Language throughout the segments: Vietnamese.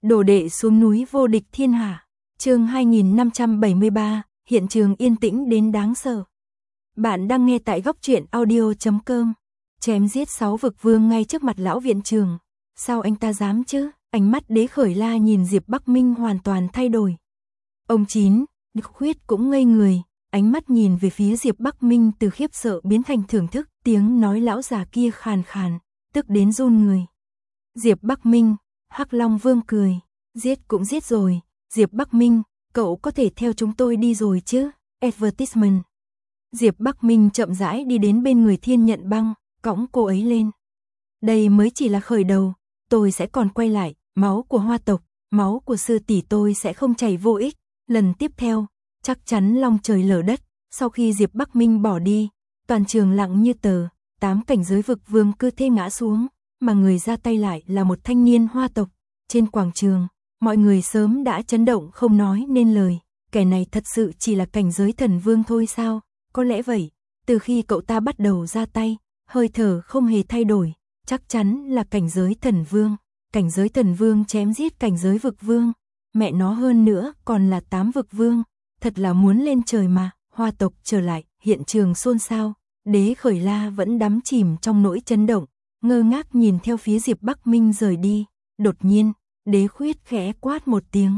Đồ đệ xuống núi vô địch thiên hạ. Chương 2573, hiện trường yên tĩnh đến đáng sợ. Bạn đang nghe tại góc truyện audio.com. Chém giết 6 vực vương ngay trước mặt lão viện trưởng. Sao anh ta dám chứ? Ánh mắt Đế Khởi La nhìn Diệp Bắc Minh hoàn toàn thay đổi. Ông Chín, Đức Khuyết cũng ngây người, ánh mắt nhìn về phía Diệp Bắc Minh từ khiếp sợ biến thành thưởng thức, tiếng nói lão già kia khàn khàn, tức đến run người. Diệp Bắc Minh, Hắc Long Vương cười, giết cũng giết rồi, Diệp Bắc Minh, cậu có thể theo chúng tôi đi rồi chứ? Advertisement. Diệp Bắc Minh chậm rãi đi đến bên người Thiên Nhận Băng, cõng cô ấy lên. Đây mới chỉ là khởi đầu, tôi sẽ còn quay lại, máu của Hoa tộc, máu của sư tỷ tôi sẽ không chảy vô ích. Lần tiếp theo, chắc chắn long trời lở đất. Sau khi Diệp Bắc Minh bỏ đi, toàn trường lặng như tờ, 8 cảnh giới vực vương cứ thế ngã xuống, mà người ra tay lại là một thanh niên Hoa tộc. Trên quảng trường, mọi người sớm đã chấn động không nói nên lời, kẻ này thật sự chỉ là cảnh giới thần vương thôi sao? Có lẽ vậy, từ khi cậu ta bắt đầu ra tay, hơi thở không hề thay đổi, chắc chắn là cảnh giới thần vương. Cảnh giới thần vương chém giết cảnh giới vực vương, mẹ nó hơn nữa còn là 8 vực vương, thật là muốn lên trời mà. Hoa tộc trở lại, hiện trường xôn xao, Đế Khởi La vẫn đắm chìm trong nỗi chấn động, ngơ ngác nhìn theo phía Diệp Bắc Minh rời đi. Đột nhiên, Đế Khuyết khẽ quát một tiếng.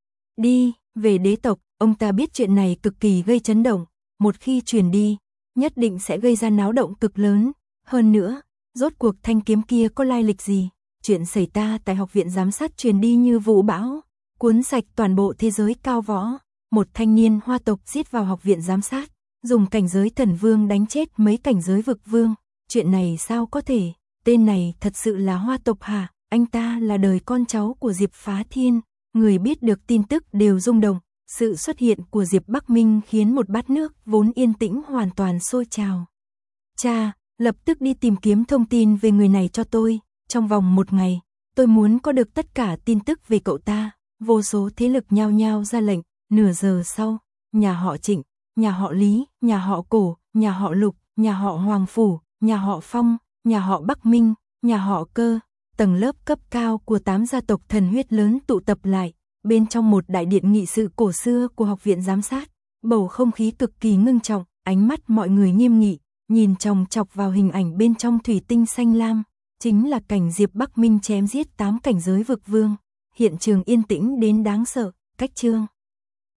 Đi, về đế tộc, ông ta biết chuyện này cực kỳ gây chấn động, một khi truyền đi, nhất định sẽ gây ra náo động cực lớn. Hơn nữa, rốt cuộc thanh kiếm kia có lai lịch gì? Chuyện xảy ra tại học viện giám sát truyền đi như vũ bão, cuốn sạch toàn bộ thế giới cao võ. Một thanh niên Hoa tộc giết vào học viện giám sát, dùng cảnh giới thần vương đánh chết mấy cảnh giới vực vương. Chuyện này sao có thể? Tên này thật sự là Hoa tộc hả? Anh ta là đời con cháu của Diệp Phá Thiên. Người biết được tin tức đều rung động. Sự xuất hiện của Diệp Bắc Minh khiến một bát nước vốn yên tĩnh hoàn toàn sôi trào. Cha, lập tức đi tìm kiếm thông tin về người này cho tôi. Trong vòng 1 ngày, tôi muốn có được tất cả tin tức về cậu ta. Vô số thế lực nhao nhao ra lệnh. Nửa giờ sau, nhà họ Trịnh, nhà họ Lý, nhà họ Cổ, nhà họ Lục, nhà họ Hoàng Phủ, nhà họ Phong, nhà họ Bắc Minh, nhà họ Cơ, tầng lớp cấp cao của 8 gia tộc thần huyết lớn tụ tập lại, bên trong một đại điện nghị sự cổ xưa của học viện giám sát. Bầu không khí cực kỳ ngưng trọng, ánh mắt mọi người nghiêm nghị, nhìn chòng chọc vào hình ảnh bên trong thủy tinh xanh lam, chính là cảnh Diệp Bắc Minh chém giết 8 cảnh giới vực vương. Hiện trường yên tĩnh đến đáng sợ. Cách chương